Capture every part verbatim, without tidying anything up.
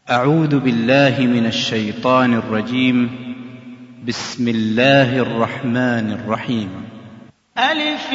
أعوذ بالله من الشيطان الرجيم. بسم الله الرحمن الرحيم. ألف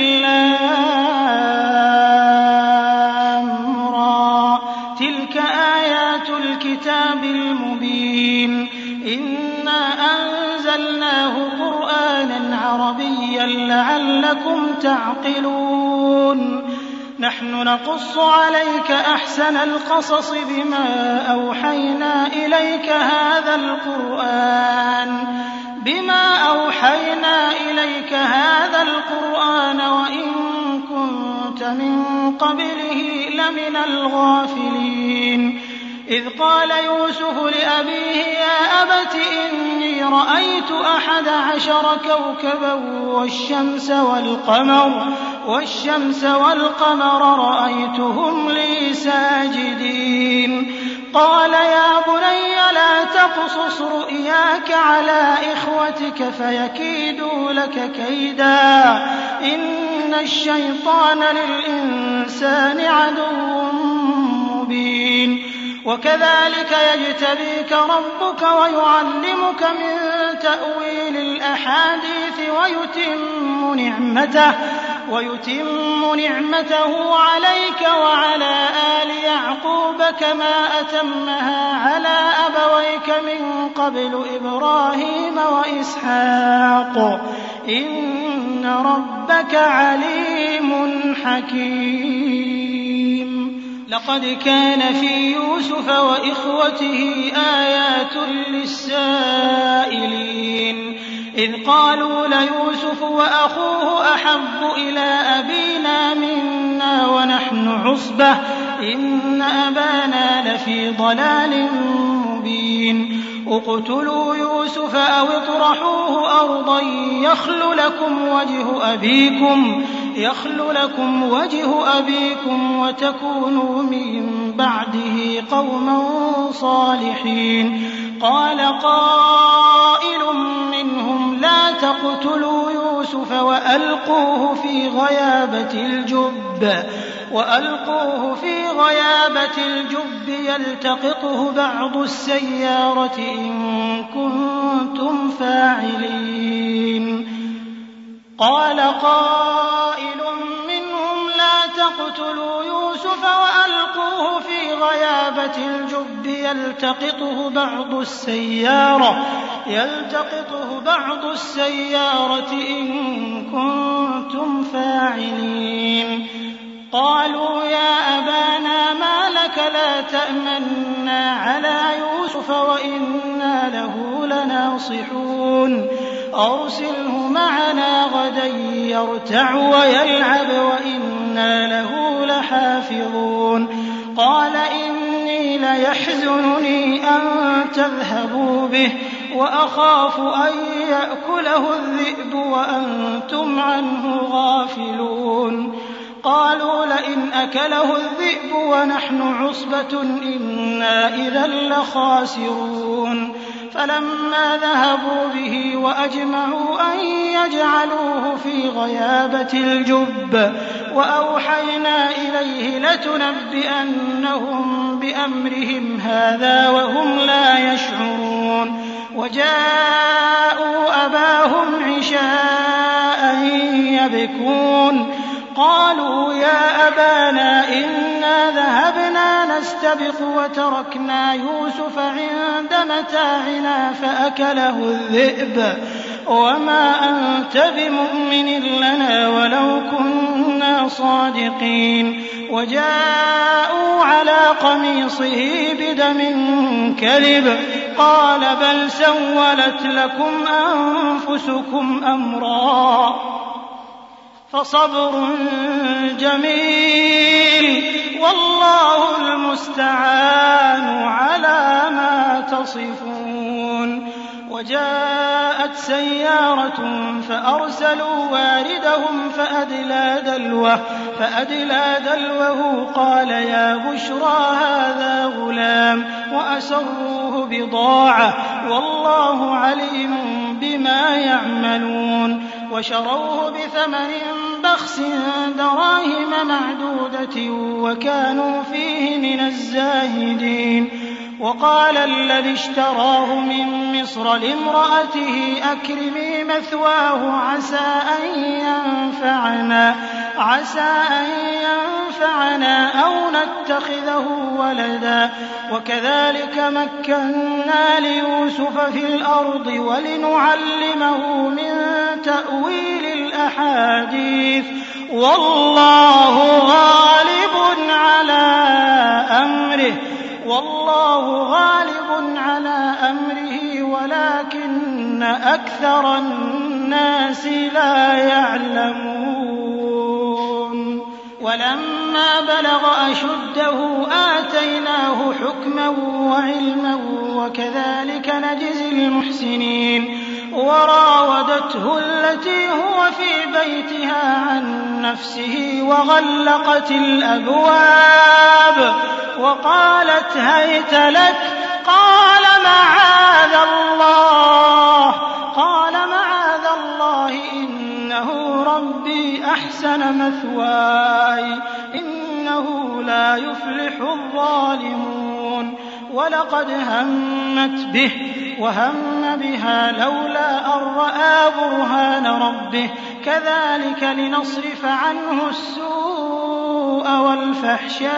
لام را تلك آيات الكتاب المبين إنا أنزلناه قرآنا عربيا لعلكم تعقلون نحن نقص عليك أحسن القصص بما أوحينا إليك هذا القرآن بما أوحينا إليك هذا القرآن وإن كنت من قبله لمن الغافلين إذ قال يوسف لأبيه يا أبت إني رأيت أحد عشر كوكبا والشمس والقمر والشمس والقمر رأيتهم لي ساجدين قال يا بني لا تقصص رؤياك على إخوتك فيكيدوا لك كيدا إن الشيطان للإنسان عدو مبين وكذلك يجتبيك ربك ويعلمك من تأويل الأحاديث ويتم نعمته ويتم نعمته عليك وعلى آل يعقوب كما أتمها على أبويك من قبل إبراهيم وإسحاق إن ربك عليم حكيم لقد كان في يوسف وإخوته آيات للسائلين إذ قالوا ليوسف وأخوه أحب إلى أبينا منا ونحن عصبة إن أبانا لفي ضلال مبين اقتلوا يوسف أو اطرحوه أرضا يخل لكم وجه أبيكم يخل لكم وجه أبيكم وتكونوا من بعده قوما صالحين قال قائل منهم لا تقتلوا يوسف وألقوه في غيابة الجب وألقوه في غيابة الجب يلتقطه بعض السيارة إن كنتم فاعلين قال قائل منهم لا تقتلوا يوسف وألقوه في غيابة الجب يلتقطه بعض السيارة يلتقطه بعض السيارة إن كنتم فاعلين قالوا يا أبانا ما لك لا تأمنا على يوسف وإنا له لناصحون أرسله معنا غدا يرتع ويلعب وإنا له لحافظون قال إني ليحزنني أن تذهبوا به وأخاف أن يأكله الذئب وأنتم عنه غافلون قالوا لئن أكله الذئب ونحن عصبة إنا إذا لخاسرون فلما ذهبوا به وأجمعوا أن يجعلوه في غيابة الجب وأوحينا إليه لتنبئنهم بأمرهم هذا وهم لا يشعرون وجاءوا أباهم عشاء يبكون قالوا يا أبانا إنا ذهبنا نستبق وتركنا يوسف عند متاعنا فأكله الذئب وما أنت بمؤمن لنا ولو كنا صادقين وجاءوا على قميصه بدم كذب قال بل سولت لكم أنفسكم أمرا فصبر جميل والله المستعان على ما تصفون وجاءت سيارة فأرسلوا واردهم فأدلى دلوه, فأدلى دلوه قال يا بشرى هذا غلام وأسروه بضاعة والله عليم بما يعملون وشروه بثمن بخس دراهم معدودة وكانوا فيه من الزاهدين وقال الذي اشتراه من مصر لامرأته أكرمي مثواه عسى أن ينفعنا عسى أن ينفعنا أو نتخذه ولدا وكذلك مكنا ليوسف في الأرض ولنعلمه من تأويل الأحاديث والله غالب على أمره والله غالب على أمره ولكن أكثر الناس لا يعلمون ولما بلغ أشده آتيناه حكما وعلما وكذلك نجزي المحسنين وراودته التي هو في بيتها عن نفسه وغلقت الأبواب وقالت هيت لك قال معاذ الله قال معاذ الله إنه ربي أحسن مثواي إنه لا يفلح الظالمون ولقد همت به وهم بها لولا أن رأى برهان ربه كذلك لنصرف عنه السوء والفحشاء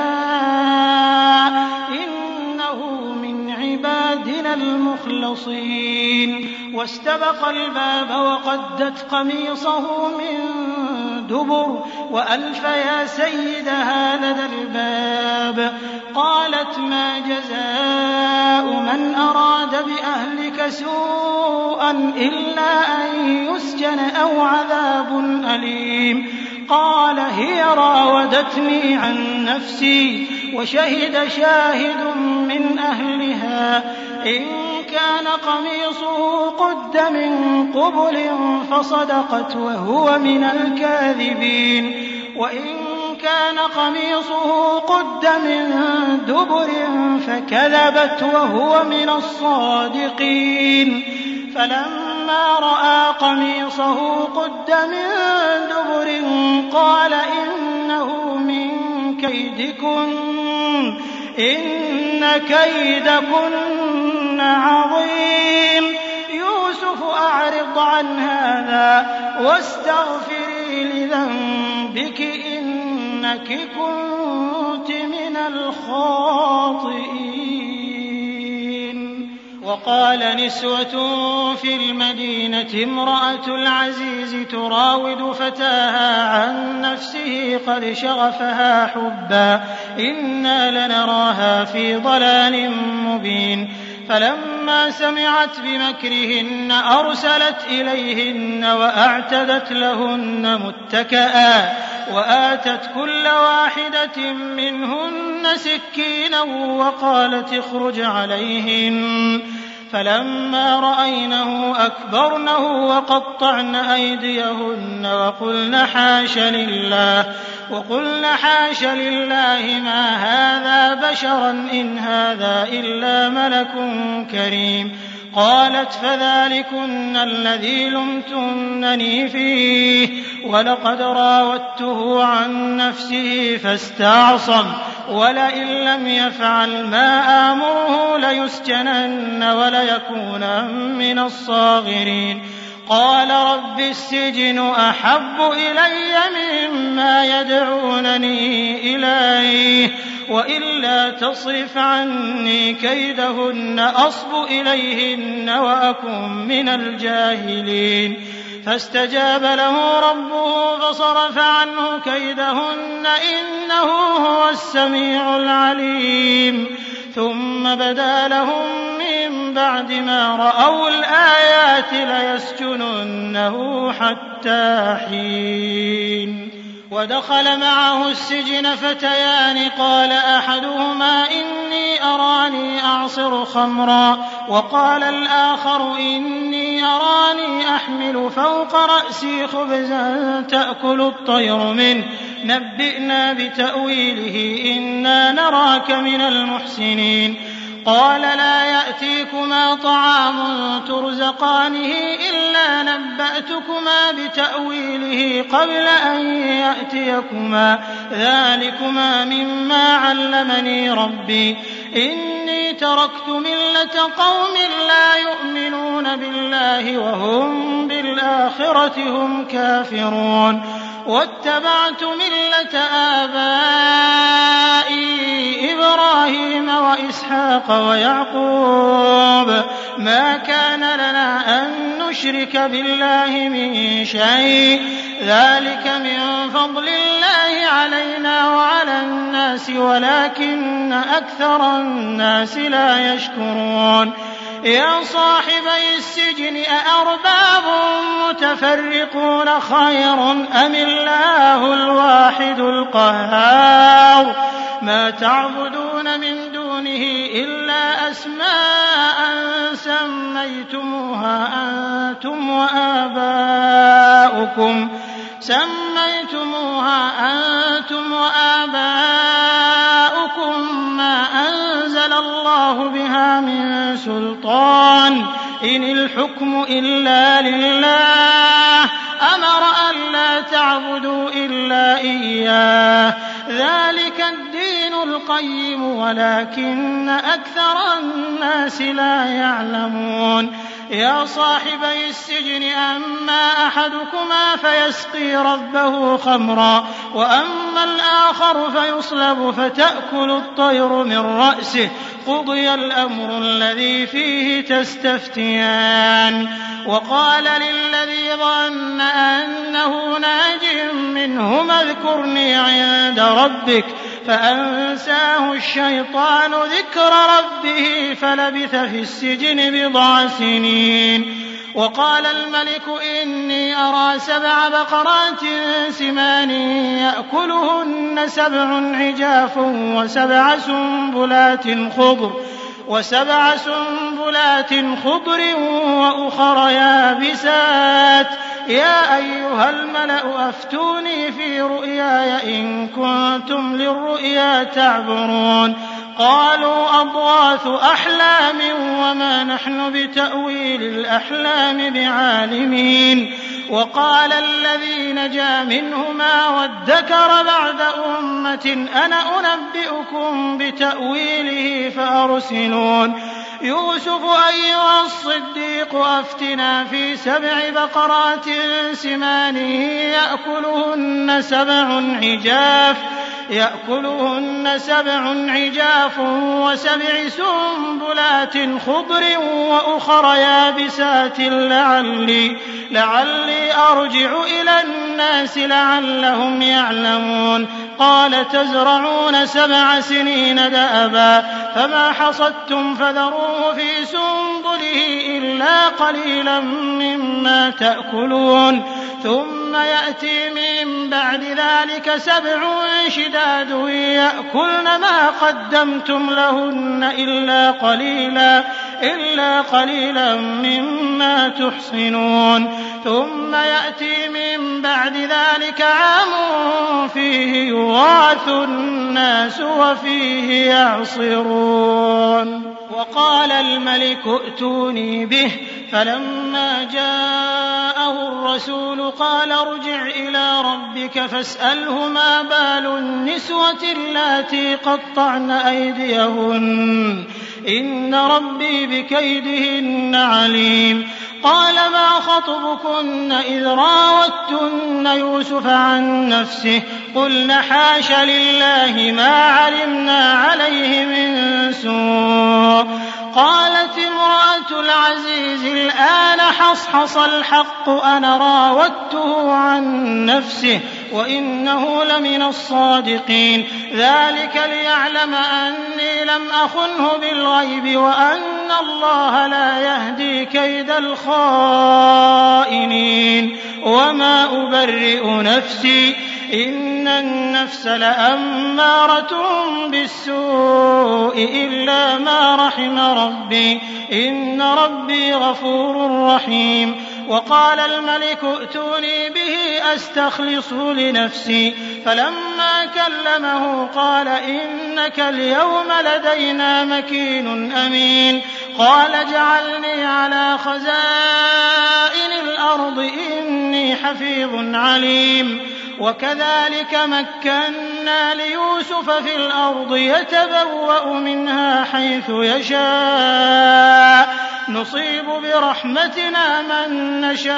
إنه من عبادنا المخلصين واستبق الباب وقدت قميصه من دبر وألف يا سيدها لدى الباب قالت ما جزاء من أراد بأهلك سوءا إلا أن يسجن أو عذاب أليم قال هي راودتني عن نفسي وشهد شاهد من أهلها إن كان قميصه قد من قبل فصدقت وهو من الكاذبين وإن كان قميصه قد من دبر فكذبت وهو من الصادقين فلما رأى قميصه قد من دبر قال إنه من كيدكن إن كيدكن عظيم يوسف أعرض عن هذا واستغفري لذنبك إنك كنت من الخاطئين وقال نسوة في المدينة امرأة العزيز تراود فتاها عن نفسه قد شغفها حبا إنا لنراها في ضلال مبين فلما سمعت بمكرهن أرسلت إليهن وأعتدت لهن متكئا وآتت كل واحدة منهن سكينا وقالت اخرج عليهن فلما رأينه أكبرنه وقطعن أيديهن وقلن حاش لله وقلن حاش لله ما هذا بشرا إن هذا إلا ملك كريم قالت فذلكن الذي لمتنني فيه ولقد راودته عن نفسه فاستعصم ولئن لم يفعل ما آمره ليسجنن وليكونا من الصاغرين قال رب السجن أحب إلي مما يدعونني إليه وإلا تصرف عني كيدهن أصب إليهن وأكن من الجاهلين فاستجاب له ربه فصرف عنه كيدهن إنه هو السميع العليم ثم بدا لهم من بعد ما رأوا الآيات ليسجننه حتى حين ودخل معه السجن فتيان قال أحدهما إني أراني أعصر خمرا وقال الآخر إني أراني أحمل فوق رأسي خبزا تأكل الطير منه نبئنا بتأويله إنا نراك من المحسنين قال لا يأتيكما طعام ترزقانه إلا نبأتكما بتأويله قبل أن يأتيكما ذلكما مما علمني ربي إني تركت ملة قوم لا يؤمنون بالله وهم بالآخرة هم كافرون واتبعت ملة آبائي إبراهيم وإسحاق ويعقوب ما كان لنا أن نشرك بالله من شيء ذلك من فضل الله علينا وعلى الناس ولكن أكثر الناس لا يشكرون يا صاحبي السجن أأرباب متفرقون خير أم الله الواحد القهار ما تعبدون من دونه إلا أسماء سميتموها أنتم وآباؤكم سميتموها أنتم وآباؤكم ما أنزل الله بها من سلطان إن الحكم إلا لله أمر ألا تعبدوا إلا إياه ذلك الدين القيم ولكن أكثر الناس لا يعلمون يا صاحبي السجن أما أحدكما فيسقي ربه خمرا وأما الآخر فيصلب فتأكل الطير من رأسه قضي الأمر الذي فيه تستفتيان وقال للذي ظن أنه ناج منهما اذكرني عند ربك فأنساه الشيطان ذكر ربه فلبث في السجن بضع سنين وقال الملك إني أرى سبع بقرات سمان يأكلهن سبع عجاف وسبع سنبلات خضر وسبع سنبلات خضر وأخر يابسات يا أيها الملأ أفتوني في رؤياي إن كنتم للرؤيا تعبرون قالوا أضغاث أحلام وما نحن بتأويل الأحلام بعالمين وقال الذي نجا منهما وادكر بعد أمة أنا أنبئكم بتأويله فأرسلون يوسف أيها الصديق أفتنا في سبع بقرات سمان يأكلهن سبع عجاف يأكلهن سبع عجاف وسبع سنبلات خضر وأخر يابسات لعلي, لعلي أرجع إلى الناس لعلهم يعلمون قال تزرعون سبع سنين دأبا فما حصدتم فذروه في سنبله إلا قليلا مما تأكلون ثم يأتي من بعد ذلك سبع شداد يأكلن ما قدمتم لهن إلا قليلا إلا قليلا مما تحصنون ثم يأتي من بعد ذلك عام فيه يغاث الناس وفيه يعصرون وقال الملك ائتوني به فلما جاءه الرسول قال ارجع إلى ربك فاسأله ما بال النسوة اللاتي قطعن أيديهن إن ربي بكيدهن عليم قال ما خطبكن إذ راوتن يوسف عن نفسه قلن حاش لله ما علمنا عليه من سوء قالت امرأة العزيز الآن حصحص الحق أنا راودته عن نفسه وإنه لمن الصادقين ذلك ليعلم أني لم أخنه بالغيب وأن الله لا يهدي كيد الخائنين وما أبرئ نفسي إن النفس لأمارة بالسوء إلا ما رحم ربي إن ربي غفور رحيم وقال الملك ائتوني به أستخلصه لنفسي فلما كلمه قال إنك اليوم لدينا مكين أمين قال اجعلني على خزائن الأرض إني حفيظ عليم وكذلك مكنا مكنا ليوسف في الأرض يتبوأ منها حيث يشاء نصيب برحمتنا من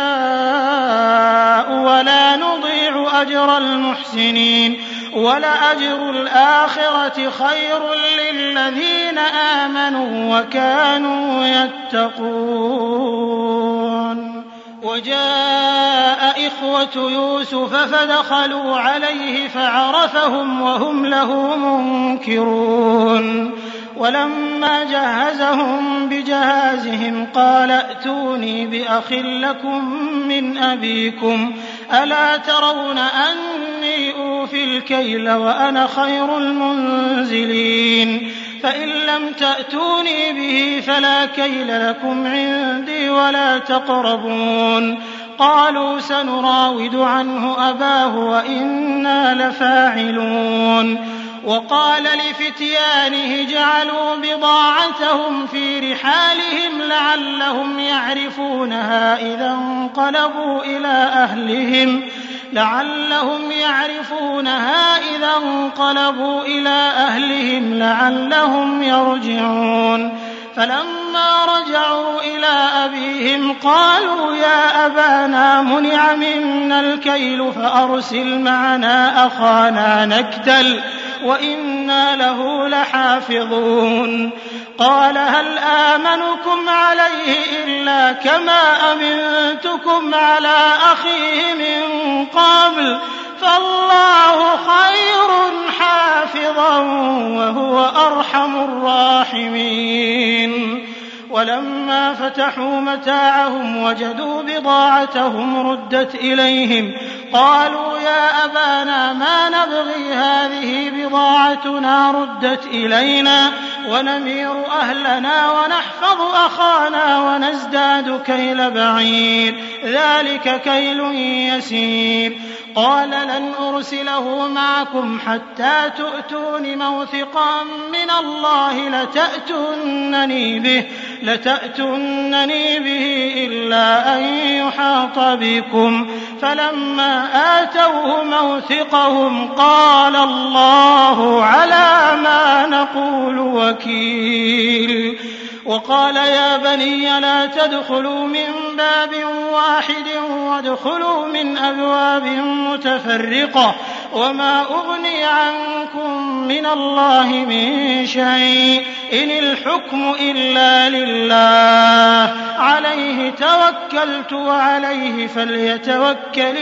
نشاء ولا نضيع أجر المحسنين ولأجر الآخرة خير للذين آمنوا وكانوا يتقون. وجاء إخوة يوسف فدخلوا عليه فعرفهم وهم له منكرون. ولما جهزهم بجهازهم قال ائتوني بأخ لكم من أبيكم ألا ترون أني أوفي الكيل وأنا خير المنزلين فإن لم تأتوني به فلا كيل لكم عندي ولا تقربون. قالوا سنراود عنه أباه وإنا لفاعلون. وقال لفتيانه جعلوا بضاعتهم في رحالهم لعلهم يعرفونها إذا انقلبوا إلى أهلهم لعلهم يعرفونها إذا انقلبوا إلى أهلهم لعلهم يرجعون. فلما رجعوا إلى أبيهم قالوا يا أبانا منع منا الكيل فأرسل معنا أخانا نكتل وإنا له لحافظون. قال هل آمنكم عليه إلا كما أمنتكم على أخيه من قبل فالله خير حافظا وهو أرحم الراحمين. ولما فتحوا متاعهم وجدوا بضاعتهم ردت إليهم قالوا يا أبانا ما نبغي هذه بضاعتنا ردت إلينا ونمير أهلنا ونحفظ أخانا ونزداد كيل بعير ذلك كيل يسير. قال لن أرسله معكم حتى تؤتون موثقا من الله لتأتونني به لتأتونني به إلا أن يحاط بكم. فلما آتوه موثقهم قال الله على ما نقول وكيل. وقال يا بني لا تدخلوا من باب واحد وادخلوا من أبواب متفرقة وما أغني عنكم من الله من شيء إن الحكم إلا لله عليه توكلت وعليه فليتوكل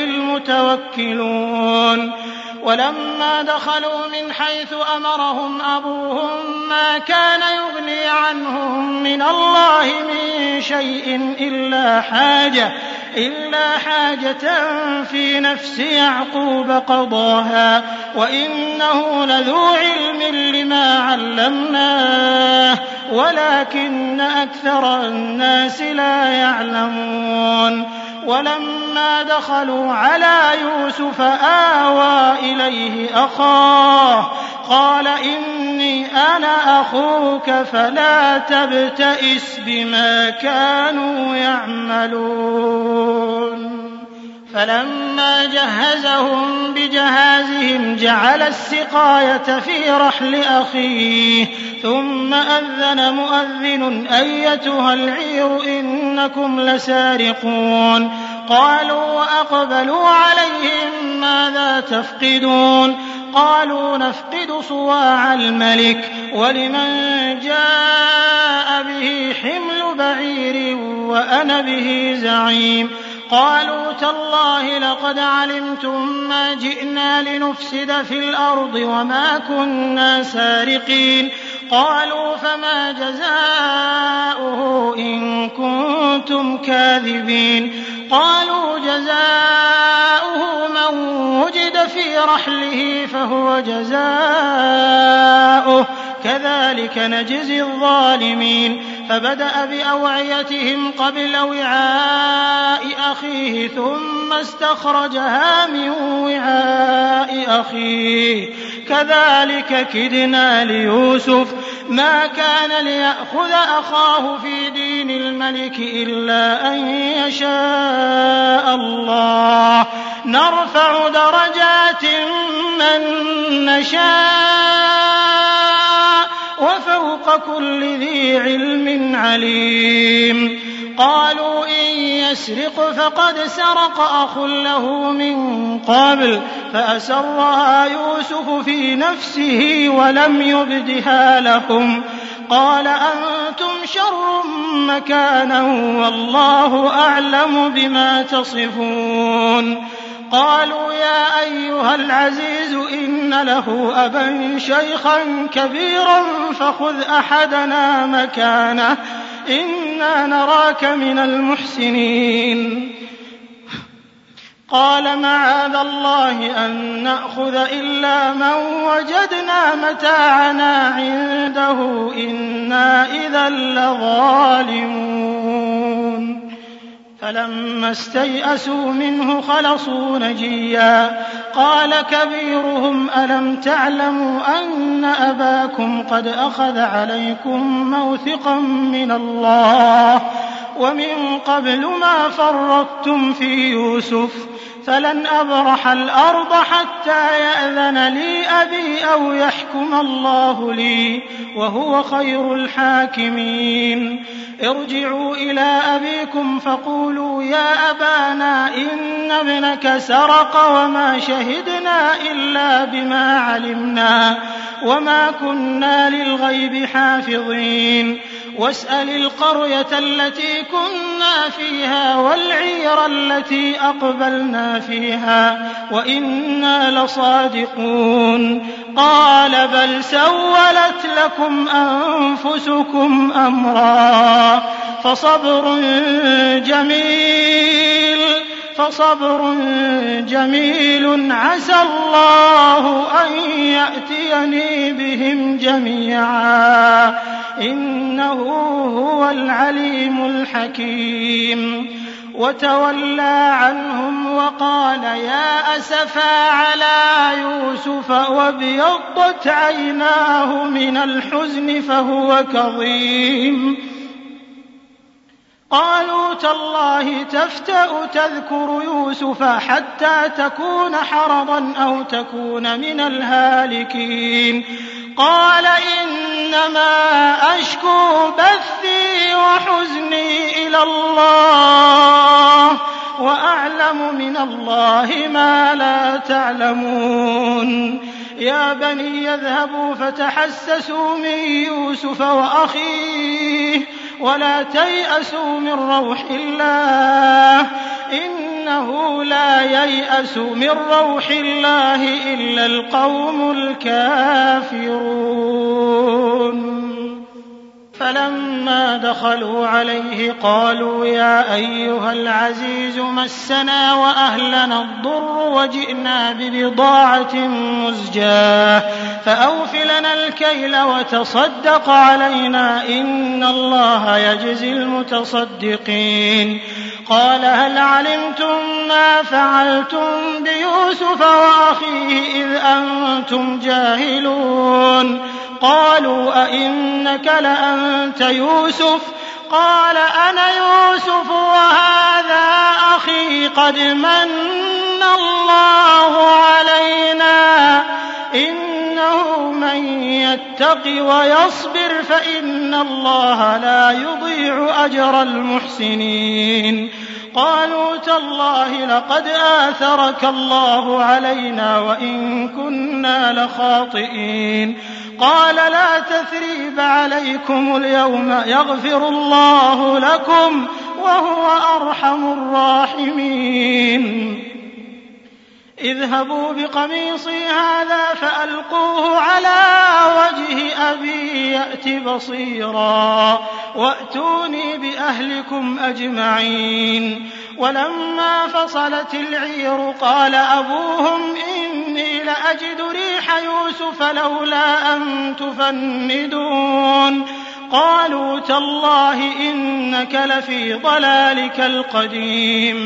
المتوكلون. ولما دخلوا من حيث أمرهم أبوهم ما كان يغني عنهم من الله من شيء إلا حاجة إلا حاجة في نفس يعقوب قضاها وإنه لذو علم لما علمناه ولكن أكثر الناس لا يعلمون. ولما دخلوا على يوسف آوى إليه أخاه قال إني أنا أخوك فلا تبتئس بما كانوا يعملون. فلما جهزهم بجهازهم جعل السقاية في رحل أخيه ثم أذن مؤذن أيتها العير إنكم لسارقون. قالوا وأقبلوا عليهم ماذا تفقدون؟ قالوا نفقد صواع الملك ولمن جاء به حمل بعير وأنا به زعيم. قالوا تالله لقد علمتم ما جئنا لنفسد في الأرض وما كنا سارقين. قالوا فما جزاؤه إن كنتم كاذبين. قالوا جزاؤه من وجد في رحله فهو جزاؤه كذلك نجزي الظالمين. فبدأ بأوعيتهم قبل وعاء أخيه ثم استخرجها من وعاء أخيه كذلك كدنا ليوسف ما كان ليأخذ أخاه في دين الملك إلا أن يشاء الله نرفع درجات من نشاء وفوق كل ذي علم عليم قالوا إن يسرق فقد سرق أخ له من قبل فأسرها يوسف في نفسه ولم يبدها لهم قال أنتم شر مكانا والله أعلم بما تصفون قالوا يا أيها العزيز إن له أبا شيخا كبيرا فخذ أحدنا مكانه إنا نراك من المحسنين قال معاذ الله أن نأخذ إلا من وجدنا متاعنا عنده إنا إذا لظالمون فلما استيئسوا منه خلصوا نجيا قال كبيرهم ألم تعلموا أن أباكم قد أخذ عليكم موثقا من الله ومن قبل ما فرطتم في يوسف فلن أبرح الأرض حتى يأذن لي أبي أو يحكم الله لي وهو خير الحاكمين ارجعوا إلى أبيكم فقولوا يا أبانا إن ابنك سرق وما شهدنا إلا بما علمنا وما كنا للغيب حافظين واسأل القرية التي كنا فيها والعير التي أقبلنا فيها وإنا لصادقون قال بل سولت لكم أنفسكم أمرا فصبر جميل فصبر جميل عسى الله أن يأتيني بهم جميعا إنه هو العليم الحكيم وتولى عنهم وقال يا أسفا على يوسف وابيضت عيناه من الحزن فهو كظيم قالوا تالله تفتأ تذكر يوسف حتى تكون حرضا أو تكون من الهالكين قال إنما أشكو بثي وحزني إلى الله وأعلم من الله ما لا تعلمون يا بني يذهبوا فتحسسوا من يوسف وأخيه ولا تيأسوا من روح الله إنه لا ييأس من روح الله إلا القوم الكافرون فلما دخلوا عليه قالوا يا أيها العزيز مسنا وأهلنا الضر وجئنا ببضاعة مزجاة فأوف لنا الكيل وتصدق علينا إن الله يجزي المتصدقين قال هل علمتم ما فعلتم بيوسف وأخيه إذ أنتم جاهلون قالوا أئنك لأنت يوسف قال أنا يوسف وهذا أخي قد من الله علينا إنه من يتق ويصبر فإن الله لا يضيع أجر المحسنين قالوا تالله لقد آثرك الله علينا وإن كنا لخاطئين قال لا تثريب عليكم اليوم يغفر الله لكم وهو أرحم الراحمين اذهبوا بقميصي هذا فألقوه على وجه أبي يأت بصيرا وأتوني بأهلكم أجمعين ولما فصلت العير قال أبوهم إني لأجد ريح يوسف لولا أن تفندون قالوا تالله إنك لفي ضلالك القديم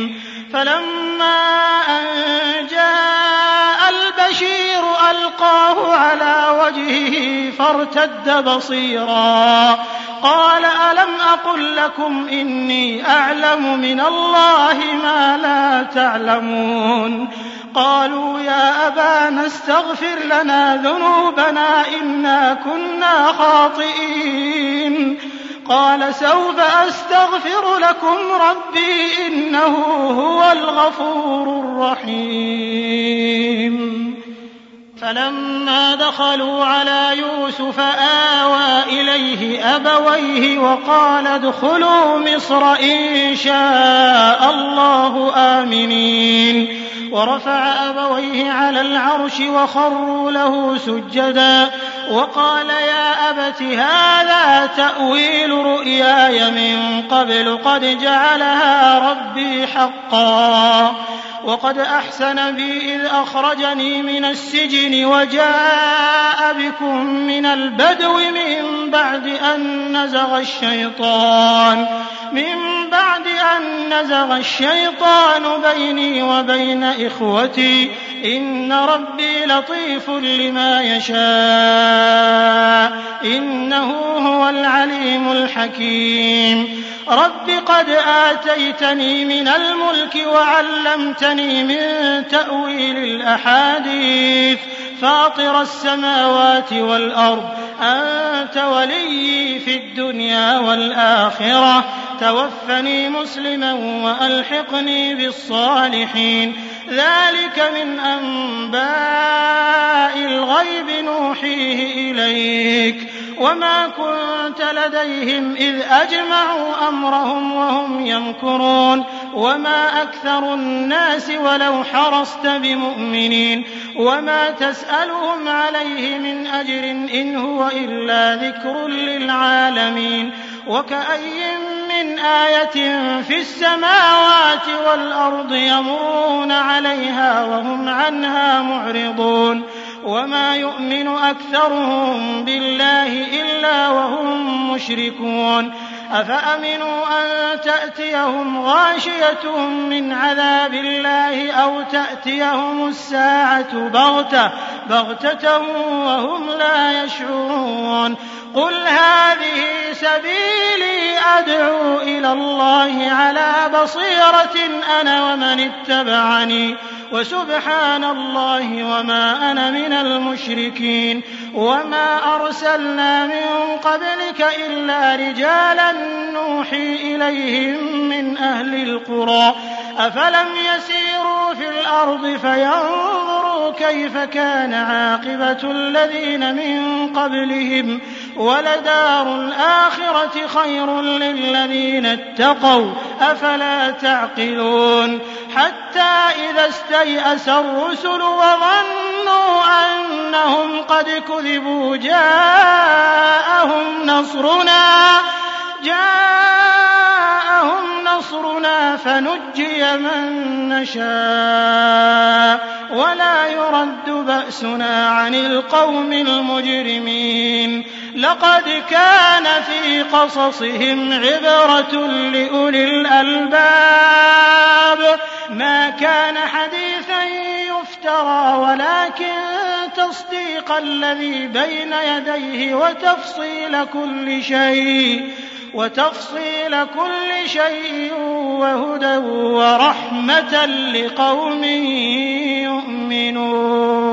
فلما أن جاء البشير ألقاه على وجهه فارتد بصيرا قال ألم أقل لكم إني أعلم من الله ما لا تعلمون قالوا يا أبانا استغفر لنا ذنوبنا إنا كنا خاطئين قال سوف أستغفر لكم ربي إنه هو الغفور الرحيم فلما دخلوا على يوسف آوى إليه أبويه وقال ادخلوا مصر إن شاء الله آمنين ورفع أبويه على العرش وخروا له سجدا وقال يا أبت هذا تأويل رؤياي من قبل قد جعلها ربي حقا وقد أحسن بي إذ أخرجني من السجن وجاء بكم من البدو من بعد أن نزغ الشيطان من بعد أن نزغ الشيطان بيني وبين إخوتي إن ربي لطيف لما يشاء إنه هو العليم الحكيم رب قد آتيتني من الملك وعلمتني من تأويل الأحاديث فاطر السماوات والأرض أنت ولي في الدنيا والآخرة توفني مسلما وألحقني بالصالحين ذلك من أنباء الغيب نوحيه إليك وما كنت لديهم إذ أجمعوا أمرهم وهم يمكرون وما أكثر الناس ولو حرصت بمؤمنين وما تسألهم عليه من أجر إن هو إلا ذكر للعالمين وكأي من آية في السماوات والأرض يمرون عليها وهم عنها معرضون وما يؤمن أكثرهم بالله إلا وهم مشركون أفأمنوا أن تأتيهم غاشية من عذاب الله أو تأتيهم الساعة بغتة بغتة وهم لا يشعرون قل هذه سبيلي أدعو إلى الله على بصيرة أنا ومن اتبعني وسبحان الله وما أنا من المشركين وما أرسلنا من قبلك إلا رجالا نوحي إليهم من أهل القرى أفلم يسيروا في الأرض فينظروا كيف كان عاقبة الذين من قبلهم ولدار الآخرة خير للذين اتقوا أفلا تعقلون حتى إذا استيأس الرسل وظنوا أنهم قد كذبوا جاءهم نصرنا جاءهم نصرنا فنجي من نشاء ولا يرد بأسنا عن القوم المجرمين لقد كان في قصصهم عبرة لأولي الألباب ما كان حديثا يفترى ولكن تصديق الذي بين يديه وتفصيل كل شيء وتفصيل كل شيء وهدى ورحمة لقوم يؤمنون